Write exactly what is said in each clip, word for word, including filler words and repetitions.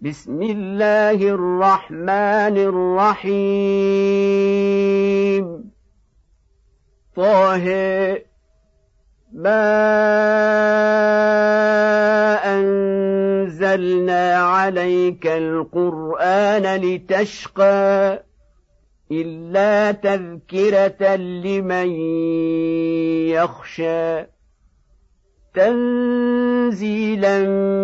بسم الله الرحمن الرحيم طه ما أنزلنا عليك القرآن لتشقى إلا تذكرة لمن يخشى تنزيلا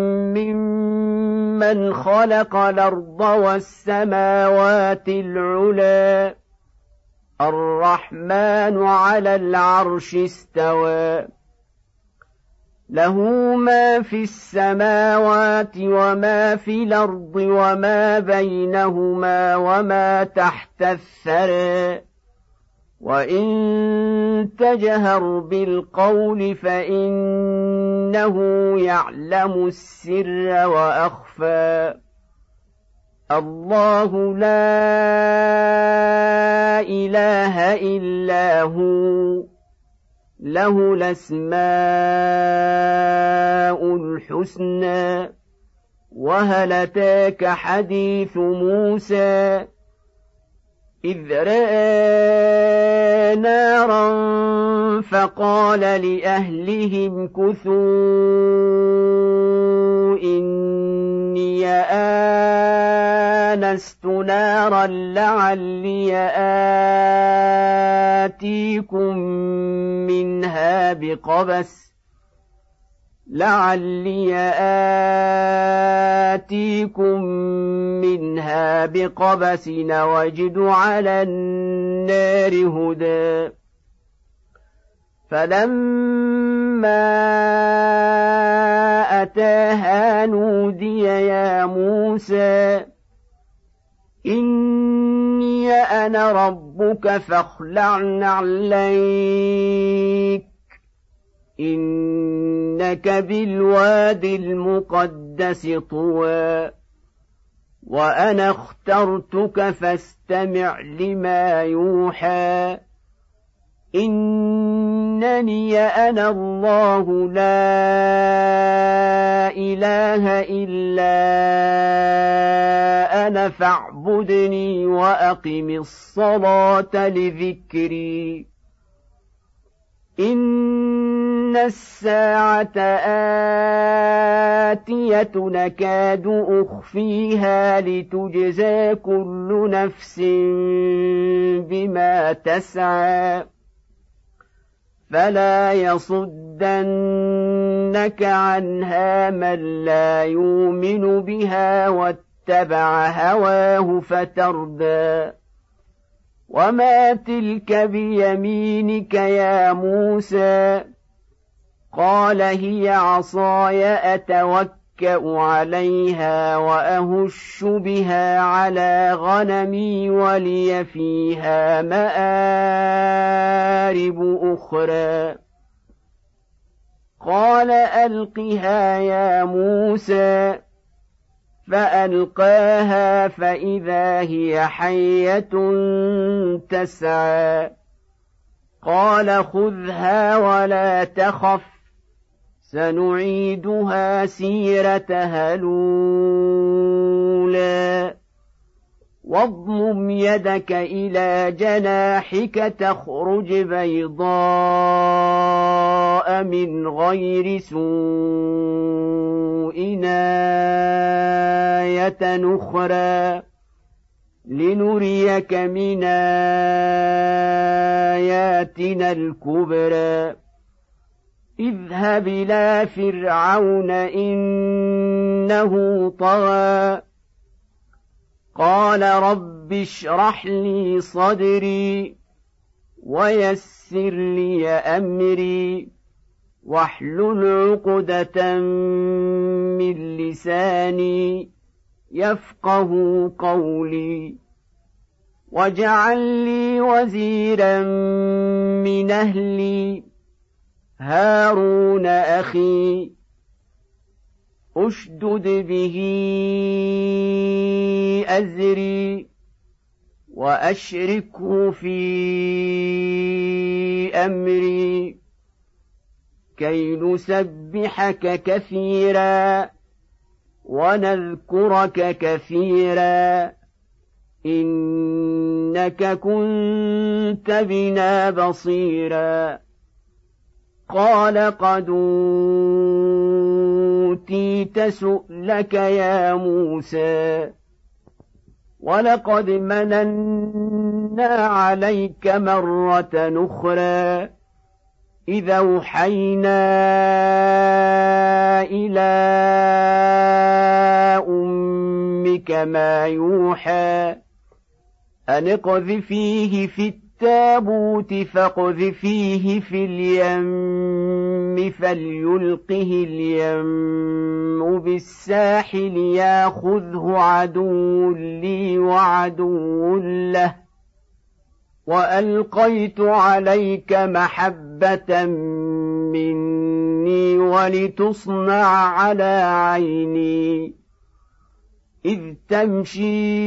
ممن خلق الأرض والسماوات العلى الرحمن على العرش استوى له ما في السماوات وما في الأرض وما بينهما وما تحت الثرى وإن تجهر بالقول فإنه يعلم السر وأخفى الله لا إله إلا هو له الأسماء الحسنى وهل أتاك حديث موسى إذ رأى نارا فقال لأهلهم كثوا إني آنست نارا لعلي آتيكم منها بقبس لعلي آتيكم منها بقبس وجد على النار هدى فلما أتاها نودي يا موسى إني أنا ربك فاخلع نعليك إنك بالواد المقدس طوى وأنا اخترتك فاستمع لما يوحى إنني أنا الله لا إله إلا أنا فاعبدني وأقم الصلاة لذكري إن الساعة آتية نكاد أخفيها لتجزى كل نفس بما تسعى فلا يصدنك عنها من لا يؤمن بها واتبع هواه فتردى وما تلك بيمينك يا موسى قال هي عصاي أتوكأ عليها وأهش بها على غنمي ولي فيها مآرب أخرى قال ألقها يا موسى فألقاها فإذا هي حية تسعى قال خذها ولا تخف سنعيدها سيرتها الأولى واضمم يدك إلى جناحك تخرج بيضاء من غير سوء آية أخرى لنريك من آياتنا الكبرى اذهب إلى فرعون إنه طغى قال رب اشرح لي صدري ويسر لي أمري واحلل عقدة من لساني يفقه قولي واجعل لي وزيرا من أهلي هارون أخي أشدد به أزري وأشركه في أمري كي نسبحك كثيرا ونذكرك كثيرا إنك كنت بنا بصيرا قال قد أوتيت سؤلك يا موسى ولقد مننا عليك مرة أخرى إذا أوحينا إلى أمك ما يوحى أن اقذفيه في التابوت فاقذفيه في اليم فليلقه اليم بالساحل ياخذه عدو لي وعدو له وألقيت عليك محبة مني ولتصنع على عيني إذ تمشي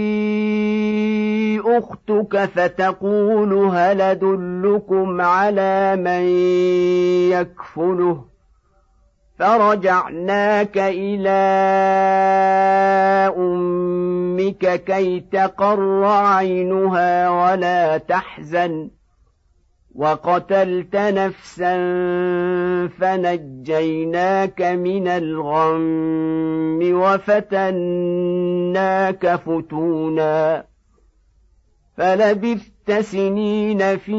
أختك فتقول هل أدلكم على من يكفله فرجعناك إلى أمك كي تقر عينها ولا تحزن وقتلت نفسا فنجيناك من الغم وفتناك فتونا فلبثت سنين في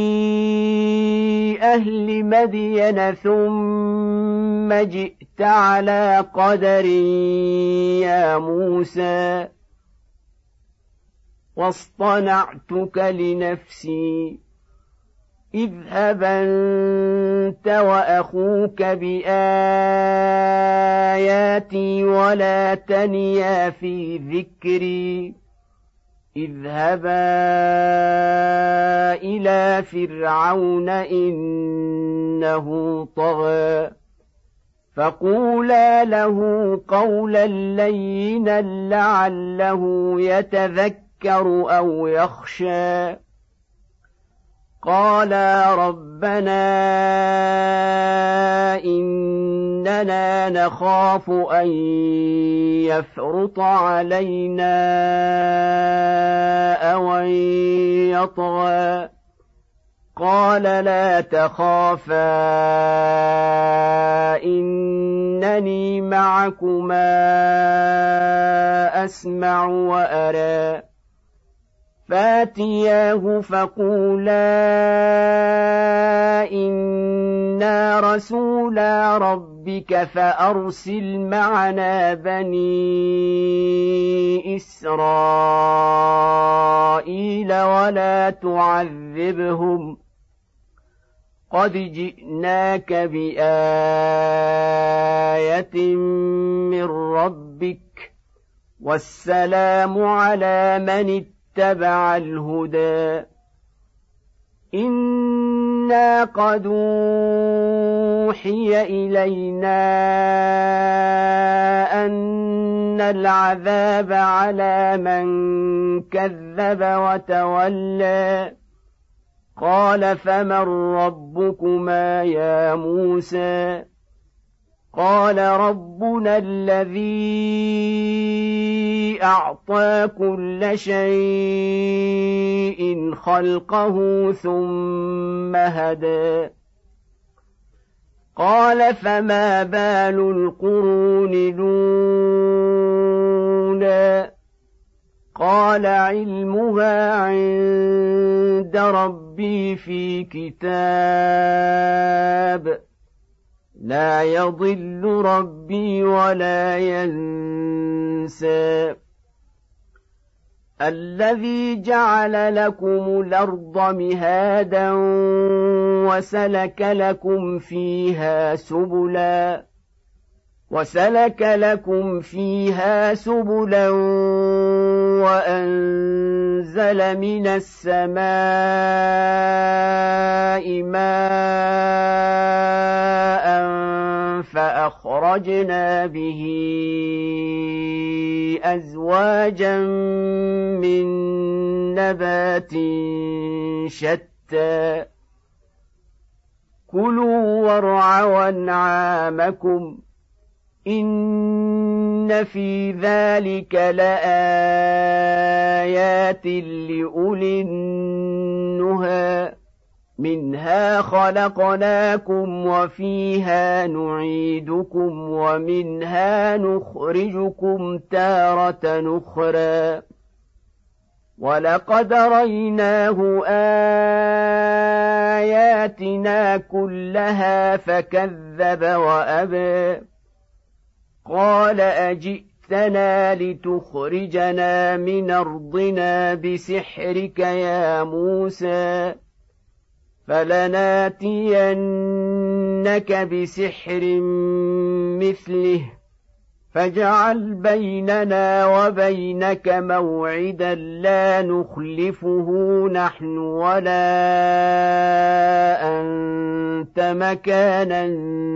أهل مدين ثم جئت على قدر يا موسى واصطنعتك لنفسي اذهب أنت وأخوك بآياتي ولا تنيا في ذكري اذهبا إلى فرعون إنه طغى فقولا له قولا لينا لعله يتذكر أو يخشى قالا ربنا إننا نخاف أن يفرط علينا أو أن يطغى قال لا تخافا إنني معكما أسمع وأرى فاتياه فقولا إنا رسولا ربك فأرسل معنا بني إسرائيل ولا تعذبهم قد جئناك بآية من ربك والسلام على من اتبع الهدى إنا قد أوحي إلينا أن العذاب على من كذب وتولى قال فمن ربكما يا موسى قال ربنا الذي أعطى كل شيء خلقه ثم هدى قال فما بال القرون الأولى قال علمها عند ربي في كتاب لا يضل ربي ولا ينسى الذي جعل لكم الأرض مهادا وسلك لكم فيها سبلا وسلك لكم فيها سبلا وأنزل من السماء ماء فأخرجنا به أزواجا من نبات شتى كلوا وارعوا أنعامكم إن في ذلك لآيات لأولي النهى منها خلقناكم وفيها نعيدكم ومنها نخرجكم تارة أخرى ولقد ريناه آياتنا كلها فكذب وأبى قال أجئتنا لتخرجنا من أرضنا بسحرك يا موسى فلناتينك بسحر مثله فاجعل بيننا وبينك موعدا لا نخلفه نحن ولا أنت مكانا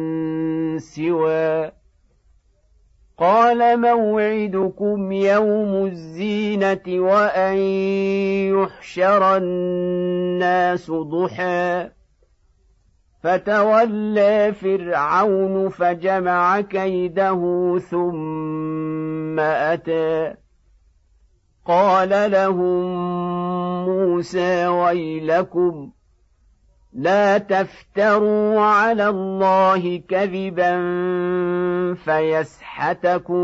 سوى قال موعدكم يوم الزينة وأن يحشر الناس ضحى فتولى فرعون فجمع كيده ثم أتى قال لهم موسى ويلكم لا تفتروا على الله كذبا فيسحتكم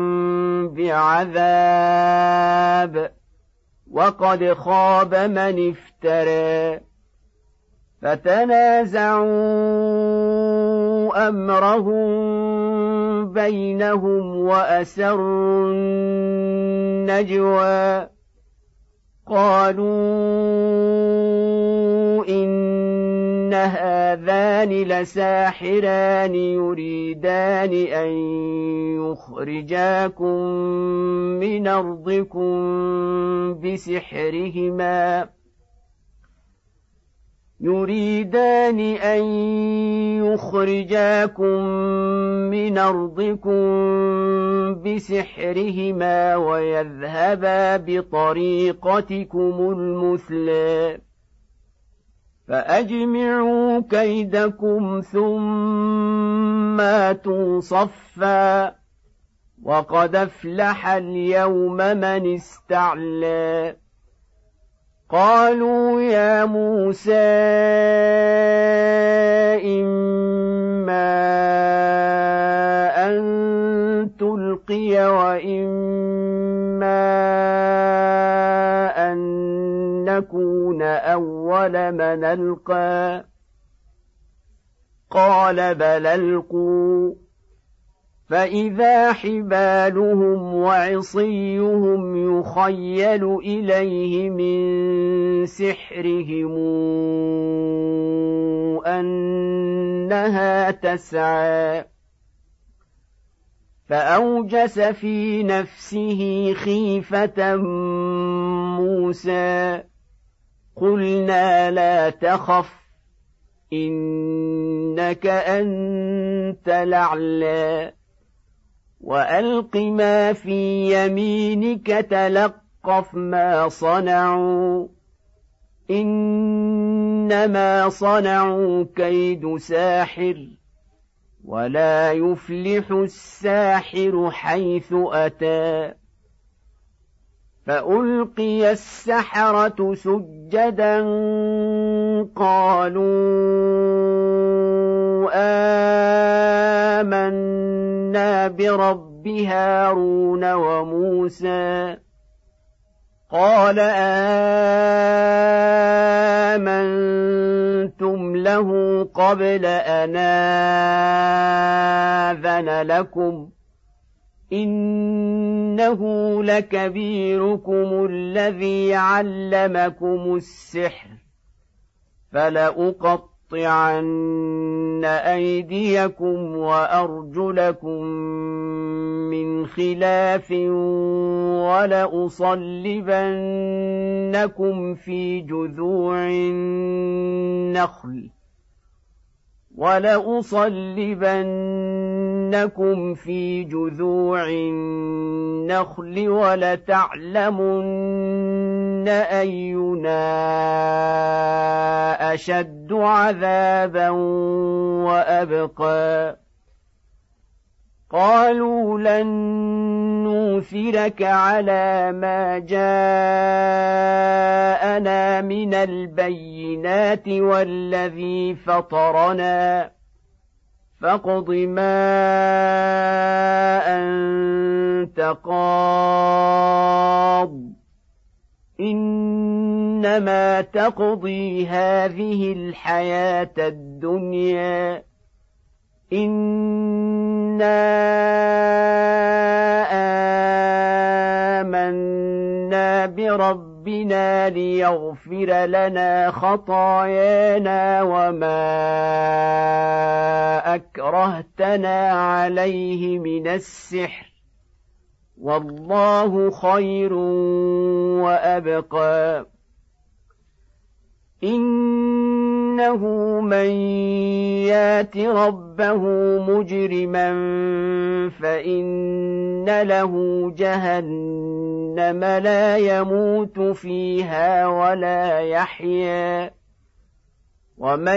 بعذاب وقد خاب من افترى فتنازعوا أمرهم بينهم وأسروا النجوى قالوا إن هذان لساحران يريدان أن يخرجاكم من أرضكم بسحرهما يريدان أن يخرجاكم من أرضكم بسحرهما ويذهبا بطريقتكم المثلى فأجمعوا كيدكم ثم آتوا صفا وقد أفلح اليوم من استعلى قالوا يا موسى إما أن تلقي وإما أن نكون أول من ألقى قال بل ألقوا فإذا حبالهم وعصيهم يخيل إليه من سحرهم أنها تسعى فأوجس في نفسه خيفة موسى قلنا لا تخف إنك أنت الأعلى وألق ما في يمينك تلقف ما صنعوا إنما صنعوا كيد ساحر ولا يفلح الساحر حيث أتى فألقي السحرة سجدا قالوا آمنا برب هارون وموسى قال آمنتم له قبل أن آذن لكم إنه لكبيركم الذي علمكم السحر فلأقطعن أيديكم وأرجلكم من خلاف ولأصلبنكم في جذوع النخل ولأصلبنكم في جذوع النخل ولتعلمن أينا أشد عذابا وأبقى قالوا لن نؤثرك على ما جاءنا من البينات والذي فطرنا فاقض ما أنت قاض إنما تقضي هذه الحياة الدنيا إنا آمنا بربنا ليغفر لنا خطايانا وما أكرهتنا عليه من السحر والله خير وأبقى إنه من يات ربه مجرما فإن له جهنم لا يموت فيها ولا يحيا ومن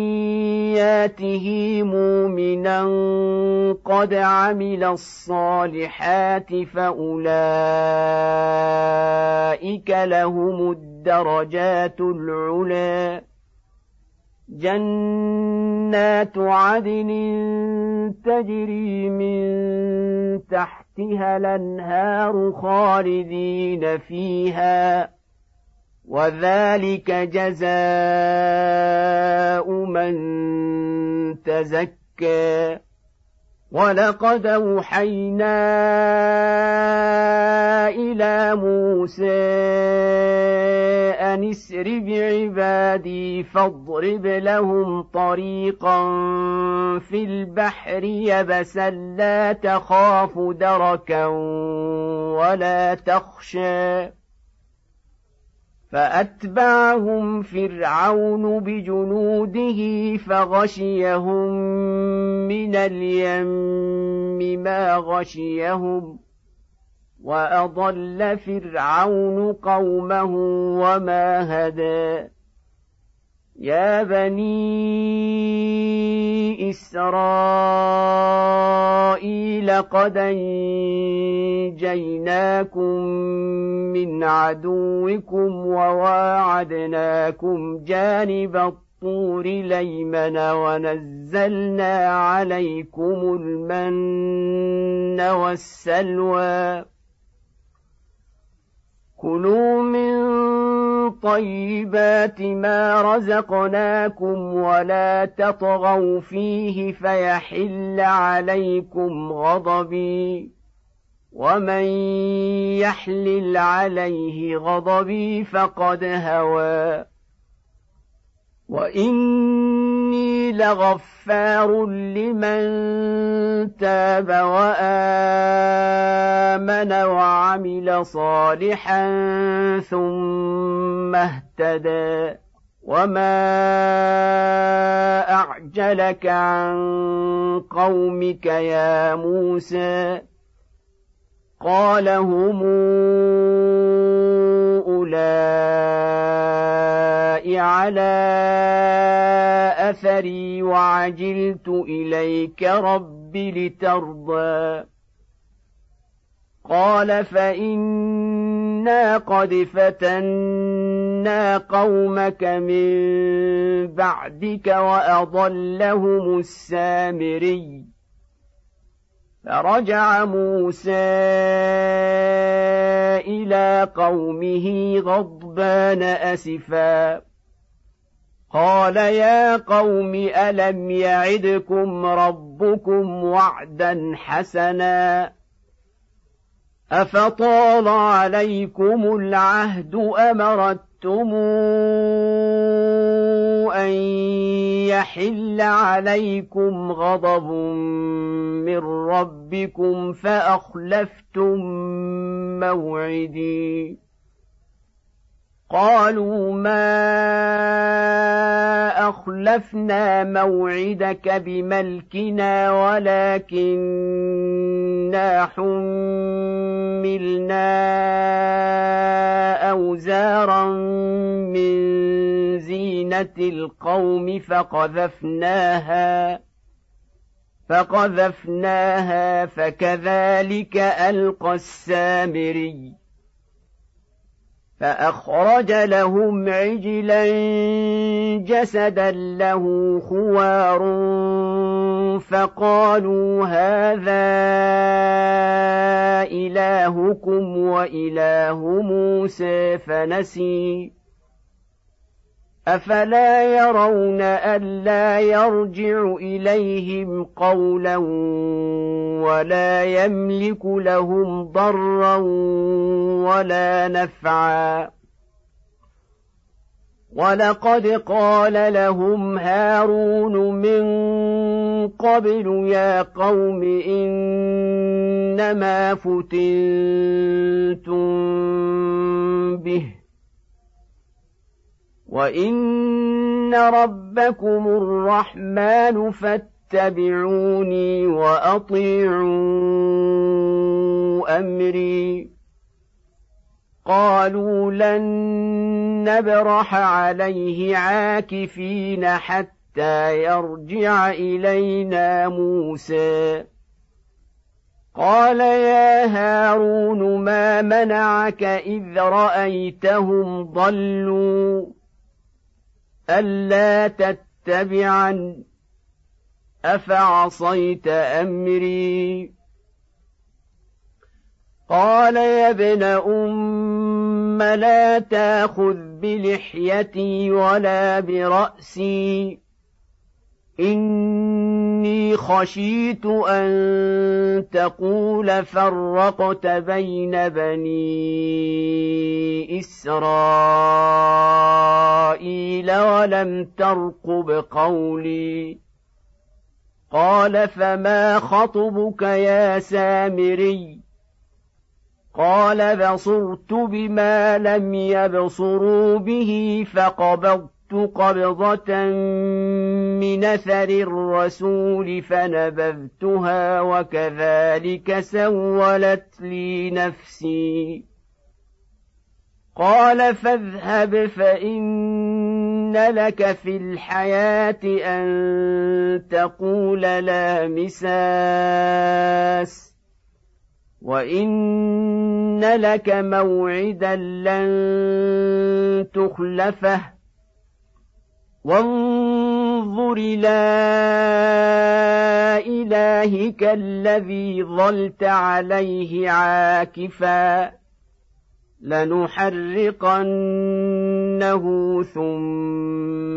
ياته مؤمنا قد عمل الصالحات فأولئك لهم الدرجات العلى جنات عدن تجري من تحتها الأنهار خالدين فيها وذلك جزاء من تزكى ولقد أوحينا إلى موسى أن اسر بعبادي فاضرب لهم طريقا في البحر يبسا لا تخاف دركا ولا تخشى فأتبعهم فرعون بجنوده فغشيهم من اليم ما غشيهم وأضل فرعون قومه وما هدى يا بني إسرائيل قد أنجيناكم من عدوكم وواعدناكم جانب الطور الأيمن ونزلنا عليكم المن والسلوى كلوا من طيبات ما رزقناكم ولا تطغوا فيه فيحل عليكم غضبي ومن يحلل عليه غضبي فقد هوى وإني لغفار لمن تاب وآمن وعمل صالحا ثم اهتدى وما أعجلك عن قومك يا موسى قال هم أولئك على أثري وعجلت إليك رب لترضى قال فإنا قد فتنا قومك من بعدك وأضلهم السامري فرجع موسى إلى قومه غضبان أسفا قال يا قوم ألم يعدكم ربكم وعدا حسنا أفطال عليكم العهد أم أردتم أن يحل عليكم غضب من ربكم فأخلفتم موعدي قالوا ما أخلفنا موعدك بملكنا ولكننا حملنا أوزارا من زينة القوم فقذفناها فقذفناها فكذلك ألقى السامري فأخرج لهم عجلا جسدا له خوار فقالوا هذا إلهكم وإله موسى فنسي أفلا يرون ألا يرجع إليهم قولا ولا يملك لهم ضرا ولا نفعا ولقد قال لهم هارون من قبل يا قوم إنما فتنتم به وإن ربكم الرحمن فاتبعوني وأطيعوا أمري قالوا لن نبرح عليه عاكفين حتى يرجع إلينا موسى قال يا هارون ما منعك إذ رأيتهم ضلوا ألا تتبعن أفعصيت أمري قال يا ابن أم لا تأخذ بلحيتي ولا برأسي إني خشيت أن تقول فرقت بين بني إسرائيل ولم ترقب قولي قال فما خطبك يا سامري قال بصرت بما لم يبصروا به فقبضت قبضة من أثر الرسول فنبذتها وكذلك سولت لي نفسي قال فاذهب فإن لك في الحياة أن تقول لا مساس وإن لك موعدا لن تخلفه وانظر إلى إلهك الذي ظلت عليه عاكفا لنحرقنه ثم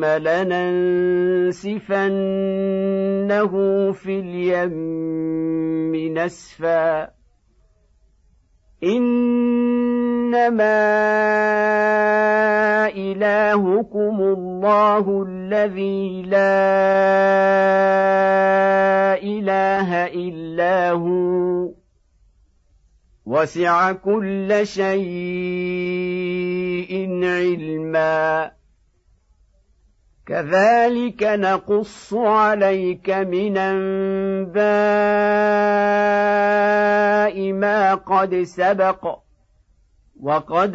لننسفنه في اليم نسفا إنما إلهكم الله الذي لا إله إلا هو وسع كل شيء علما كذلك نقص عليك من أنباء ما قد سبق وقد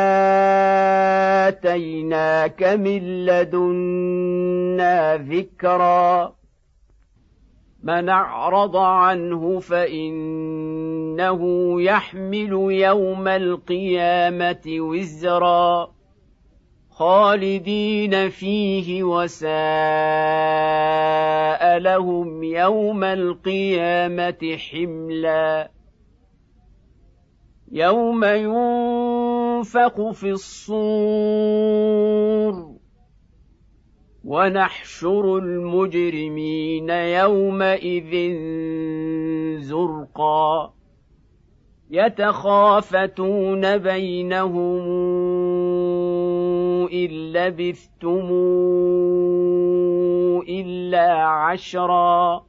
آتيناك من لدنا ذكرا من أعرض عنه فإنه يحمل يوم القيامة وزرا خالدين فيه وساء لهم يوم القيامة حملا يوم ينفخ في الصور ونحشر المجرمين يومئذ زرقا يتخافتون بينهم إن لبثتم إلا عشرا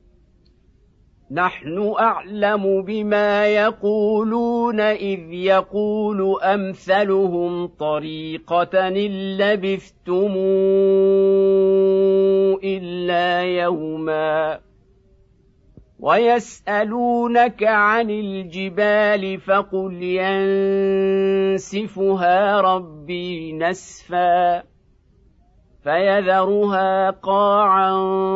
نحن أعلم بما يقولون إذ يقول أمثلهم طريقة إن لبثتم إلا يوما ويسألونك عن الجبال فقل ينسفها ربي نسفا فيذرها قاعا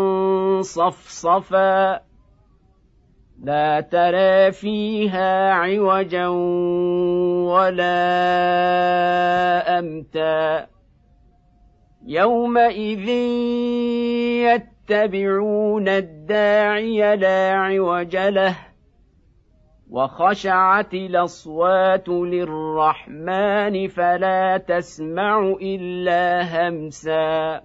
صفصفا لا ترى فيها عوجا ولا أمتا يومئذ يتبعون الداعي لا عوج له وخشعت الأصوات للرحمن فلا تسمع إلا همسا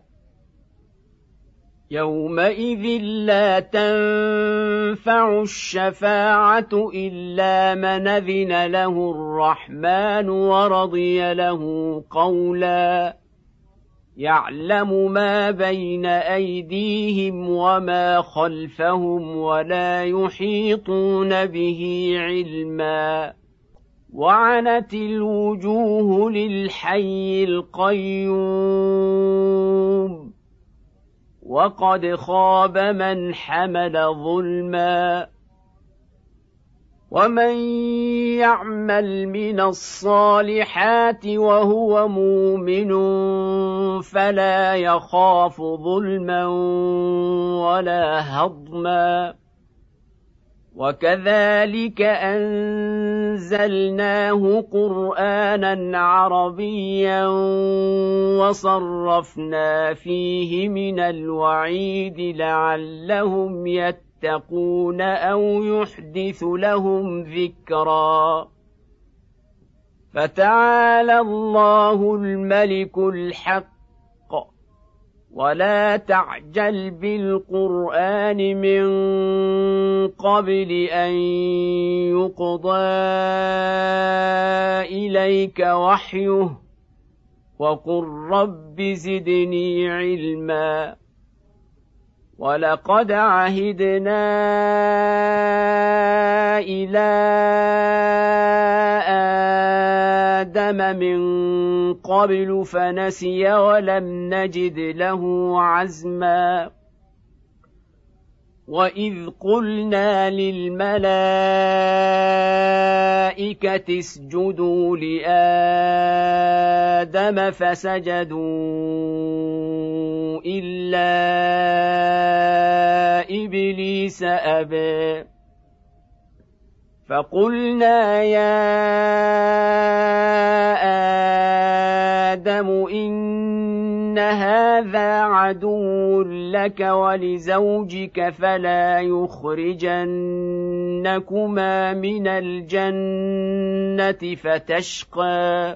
يومئذ لا تنفع الشفاعة إلا من أذن له الرحمن ورضي له قولا يعلم ما بين أيديهم وما خلفهم ولا يحيطون به علما وعنت الوجوه للحي القيوم وقد خاب من حمل ظلما ومن يعمل من الصالحات وهو مؤمن فلا يخاف ظلما ولا هضما وكذلك أنزلناه قرآنا عربيا وصرفنا فيه من الوعيد لعلهم يتقون أو يحدث لهم ذكرا فتعالى الله الملك الحق ولا تعجل بالقرآن من قبل أن يقضى إليك وحيه وقل رب زدني علما ولقد عهدنا إلى آدم من قبل فنسي ولم نجد له عزما وإذ قلنا للملائكة اسجدوا لآدم فسجدوا إلا إبليس أبى فقلنا يا آدم إن هذا عدو لك ولزوجك فلا يخرجنكما من الجنة فتشقى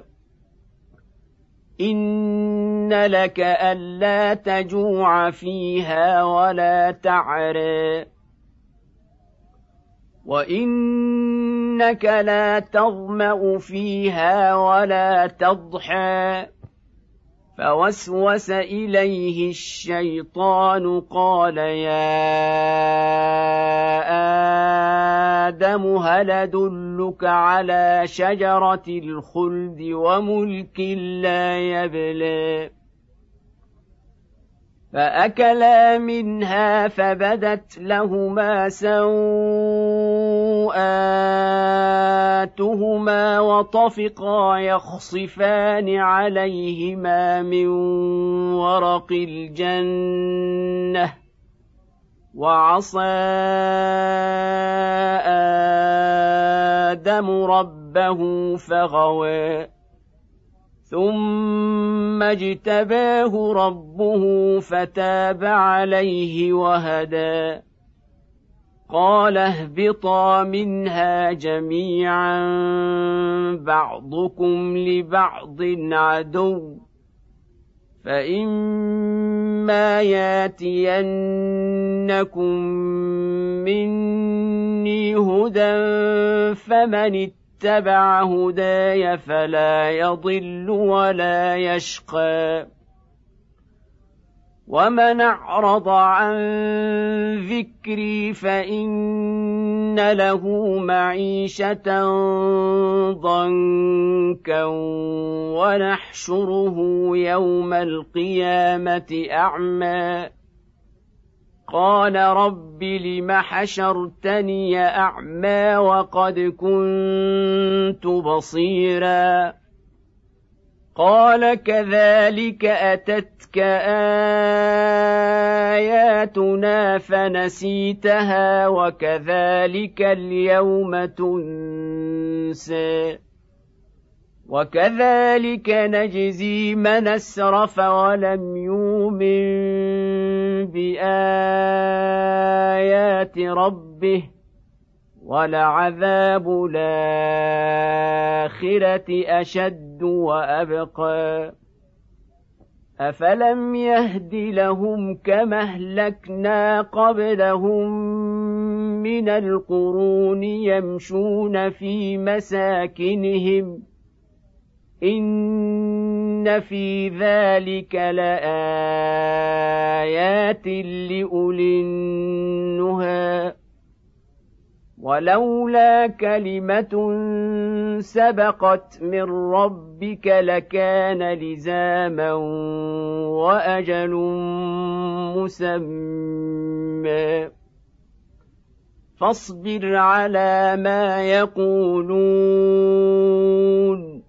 إن لك ألا تجوع فيها ولا تعرى وإنك لا تظمأ فيها ولا تضحى فوسوس إليه الشيطان قال يا آدم هل أدلك على شجرة الخلد وملك لا يبلى فأكلا منها فبدت لهما سوآتهما وطفقا يخصفان عليهما من ورق الجنة وعصى آدم ربه فغوى ثم اجتباه ربه فتاب عليه وهدى قال اهبطا منها جميعا بعضكم لبعض عدو فإما ياتينكم مني هدى فمن اتبع هداي فلا يضل ولا يشقى ومن أعرض عن ذكري فإن له معيشة ضنكا ونحشره يوم القيامة أعمى قال رب لم حشرتني أعمى وقد كنت بصيرا قال كذلك أتتك آياتنا فنسيتها وكذلك اليوم تنسى وكذلك نجزي من أسرف ولم يؤمن بآيات ربه ولعذاب الآخرة أشد وأبقى أفلم يهد لهم كما أهلكنا قبلهم من القرون يمشون في مساكنهم إن في ذلك لآيات لأولي النهى ولولا كلمة سبقت من ربك لكان لزاما وأجل مسمى فاصبر على ما يقولون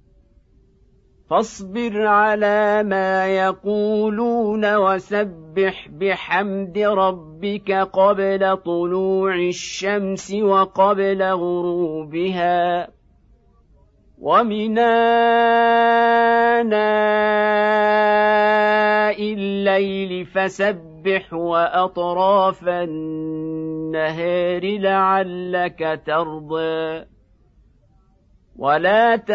فاصبر على ما يقولون وسبح بحمد ربك قبل طلوع الشمس وقبل غروبها ومن آناء الليل فسبح وأطراف النهار لعلك ترضى ولا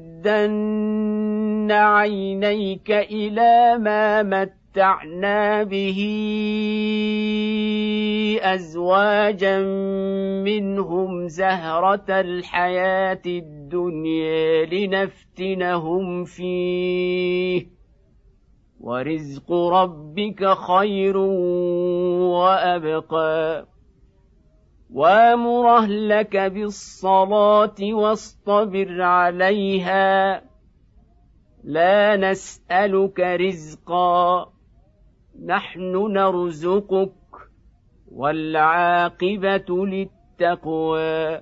تمدن عينيك إلى ما متعنا به أزواجا منهم زهرة الحياة الدنيا لنفتنهم فيه ورزق ربك خير وأبقى وامر أهلك بالصلاة واصطبر عليها لا نسألك رزقا نحن نرزقك والعاقبة للتقوى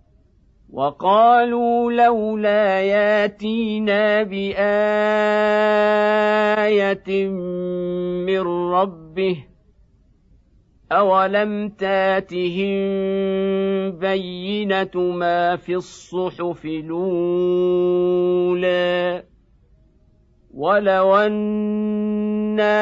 وقالوا لولا ياتينا بآية من ربه أولم تاتهم بينة ما في الصحف الأولى ولو أنا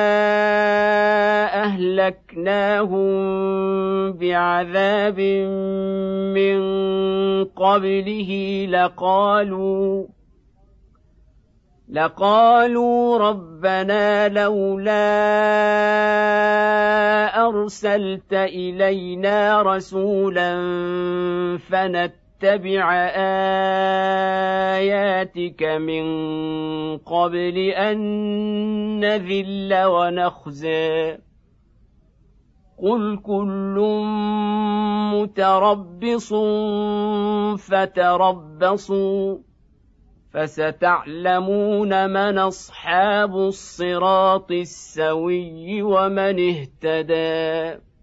أهلكناهم بعذاب من قبله لقالوا لقالوا ربنا لولا أرسلت إلينا رسولا فنتبع آياتك من قبل أن نذل ونخزى قل كل متربص فتربصوا فستعلمون من أصحاب الصراط السوي ومن اهتدى